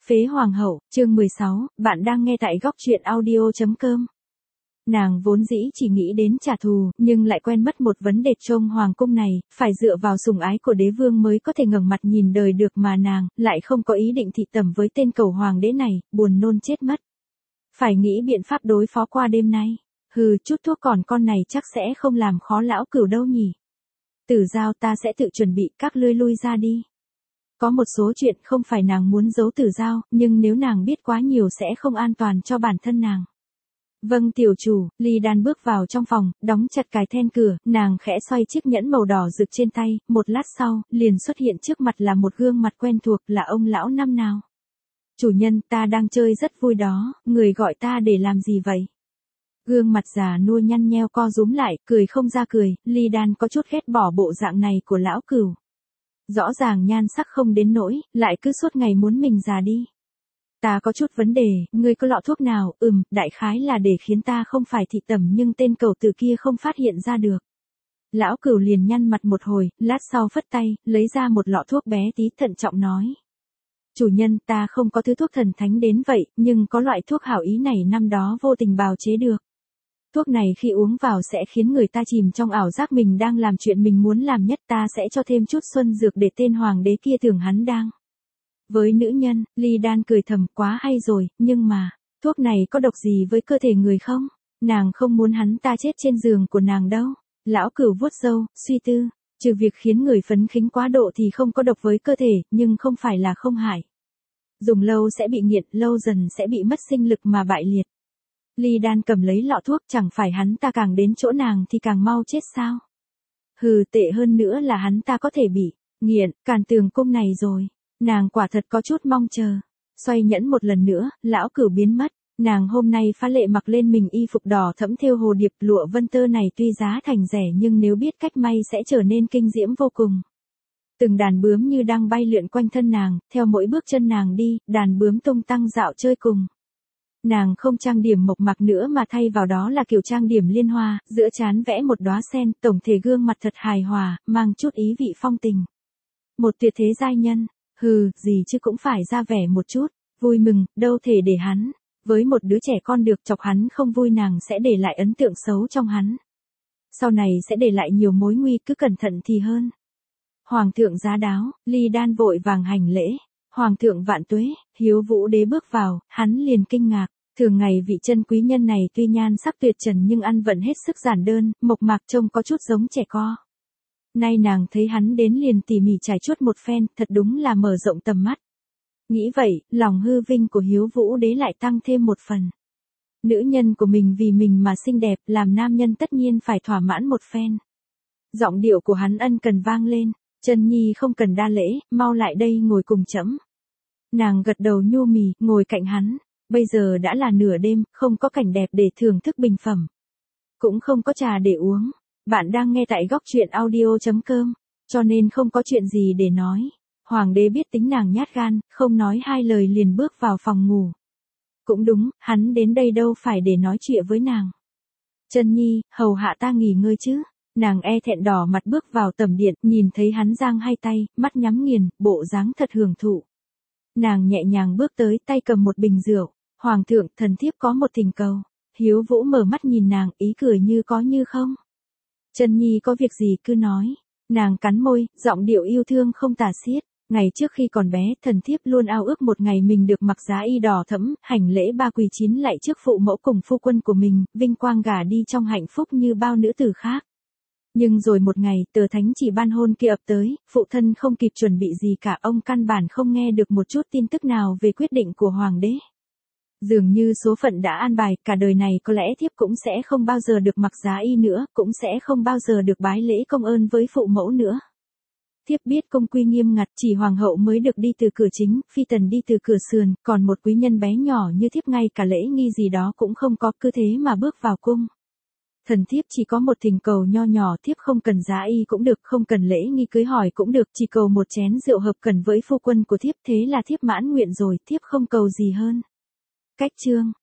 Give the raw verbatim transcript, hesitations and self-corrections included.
Phế Hoàng hậu, chương mười sáu, bạn đang nghe tại góc truyện audio chấm com. Nàng vốn dĩ chỉ nghĩ đến trả thù, nhưng lại quen mất một vấn đề trong hoàng cung này, phải dựa vào sủng ái của đế vương mới có thể ngẩng mặt nhìn đời được mà nàng, lại không có ý định thị tẩm với tên cầu hoàng đế này, buồn nôn chết mất. Phải nghĩ biện pháp đối phó qua đêm nay. Hừ, chút thuốc còn con này chắc sẽ không làm khó lão Cửu đâu nhỉ. Tử Giao, ta sẽ tự chuẩn bị, các ngươi lui ra đi. Có một số chuyện không phải nàng muốn giấu Tử Giao, nhưng nếu nàng biết quá nhiều sẽ không an toàn cho bản thân nàng. Vâng tiểu chủ, Ly Đan bước vào trong phòng, đóng chặt cài then cửa, nàng khẽ xoay chiếc nhẫn màu đỏ rực trên tay, một lát sau, liền xuất hiện trước mặt là một gương mặt quen thuộc, là ông lão năm nào. Chủ nhân, ta đang chơi rất vui đó, người gọi ta để làm gì vậy? Gương mặt già nua nhăn nheo co rúm lại, cười không ra cười, Ly Đan có chút ghét bỏ bộ dạng này của lão Cửu. Rõ ràng nhan sắc không đến nỗi, lại cứ suốt ngày muốn mình già đi. Ta có chút vấn đề, ngươi có lọ thuốc nào? Ừm, đại khái là để khiến ta không phải thị tẩm nhưng tên cẩu tử kia không phát hiện ra được. Lão Cửu liền nhăn mặt một hồi, lát sau phất tay, lấy ra một lọ thuốc bé tí thận trọng nói. Chủ nhân, ta không có thứ thuốc thần thánh đến vậy, nhưng có loại thuốc hảo ý này năm đó vô tình bào chế được. Thuốc này khi uống vào sẽ khiến người ta chìm trong ảo giác mình đang làm chuyện mình muốn làm nhất, ta sẽ cho thêm chút xuân dược để tên hoàng đế kia tưởng hắn đang. Với nữ nhân, Ly Đan cười thầm, quá hay rồi, nhưng mà, thuốc này có độc gì với cơ thể người không? Nàng không muốn hắn ta chết trên giường của nàng đâu. Lão Cửu vuốt râu, suy tư, trừ việc khiến người phấn khích quá độ thì không có độc với cơ thể, nhưng không phải là không hại. Dùng lâu sẽ bị nghiện, lâu dần sẽ bị mất sinh lực mà bại liệt. Ly Đan cầm lấy lọ thuốc, chẳng phải hắn ta càng đến chỗ nàng thì càng mau chết sao? Hừ, tệ hơn nữa là hắn ta có thể bị nghiện, càn tường cung này rồi. Nàng quả thật có chút mong chờ. Xoay nhẫn một lần nữa, lão Cửu biến mất. Nàng hôm nay phá lệ mặc lên mình y phục đỏ thẫm thêu hồ điệp, lụa vân tơ này tuy giá thành rẻ nhưng nếu biết cách may sẽ trở nên kinh diễm vô cùng. Từng đàn bướm như đang bay lượn quanh thân nàng, theo mỗi bước chân nàng đi, đàn bướm tung tăng dạo chơi cùng. Nàng không trang điểm mộc mạc nữa mà thay vào đó là kiểu trang điểm liên hoa, giữa trán vẽ một đóa sen, tổng thể gương mặt thật hài hòa, mang chút ý vị phong tình. Một tuyệt thế giai nhân, hừ, gì chứ cũng phải ra vẻ một chút, vui mừng, đâu thể để hắn. Với một đứa trẻ con được chọc hắn không vui nàng sẽ để lại ấn tượng xấu trong hắn. Sau này sẽ để lại nhiều mối nguy, cứ cẩn thận thì hơn. Hoàng thượng giá đáo, Ly Đan vội vàng hành lễ. Hoàng thượng vạn tuế, Hiếu Vũ đế bước vào, hắn liền kinh ngạc. Thường ngày vị chân quý nhân này tuy nhan sắc tuyệt trần nhưng ăn vận hết sức giản đơn, mộc mạc trông có chút giống trẻ con. Nay nàng thấy hắn đến liền tỉ mỉ trải chuốt một phen, thật đúng là mở rộng tầm mắt. Nghĩ vậy, lòng hư vinh của Hiếu Vũ đế lại tăng thêm một phần. Nữ nhân của mình vì mình mà xinh đẹp, làm nam nhân tất nhiên phải thỏa mãn một phen. Giọng điệu của hắn ân cần vang lên, Chân Nhi không cần đa lễ, mau lại đây ngồi cùng trẫm. Nàng gật đầu nhu mì, ngồi cạnh hắn. Bây giờ đã là nửa đêm, không có cảnh đẹp để thưởng thức bình phẩm. Cũng không có trà để uống. Bạn đang nghe tại góc truyện audio chấm com, cho nên không có chuyện gì để nói. Hoàng đế biết tính nàng nhát gan, không nói hai lời liền bước vào phòng ngủ. Cũng đúng, hắn đến đây đâu phải để nói chuyện với nàng. Chân Nhi, hầu hạ ta nghỉ ngơi chứ. Nàng e thẹn đỏ mặt bước vào tầm điện, nhìn thấy hắn giang hai tay, mắt nhắm nghiền, bộ dáng thật hưởng thụ. Nàng nhẹ nhàng bước tới, tay cầm một bình rượu. Hoàng thượng, thần thiếp có một thỉnh cầu. Hiếu Vũ mở mắt nhìn nàng, ý cười như có như không. Chân Nhi có việc gì cứ nói. Nàng cắn môi, giọng điệu yêu thương không tả xiết. Ngày trước khi còn bé, thần thiếp luôn ao ước một ngày mình được mặc giá y đỏ thẫm, hành lễ ba quỳ chín lạy trước phụ mẫu cùng phu quân của mình, vinh quang gả đi trong hạnh phúc như bao nữ tử khác. Nhưng rồi một ngày, tờ thánh chỉ ban hôn kia ập tới, phụ thân không kịp chuẩn bị gì cả, ông căn bản không nghe được một chút tin tức nào về quyết định của hoàng đế. Dường như số phận đã an bài, cả đời này có lẽ thiếp cũng sẽ không bao giờ được mặc giá y nữa, cũng sẽ không bao giờ được bái lễ công ơn với phụ mẫu nữa. Thiếp biết công quy nghiêm ngặt, chỉ hoàng hậu mới được đi từ cửa chính, phi tần đi từ cửa sườn, còn một quý nhân bé nhỏ như thiếp ngay cả lễ nghi gì đó cũng không có, cứ thế mà bước vào cung. Thần thiếp chỉ có một thỉnh cầu nho nhỏ, thiếp không cần giá y cũng được, không cần lễ nghi cưới hỏi cũng được, chỉ cầu một chén rượu hợp cần với phu quân của thiếp, thế là thiếp mãn nguyện rồi, thiếp không cầu gì hơn. Cách chương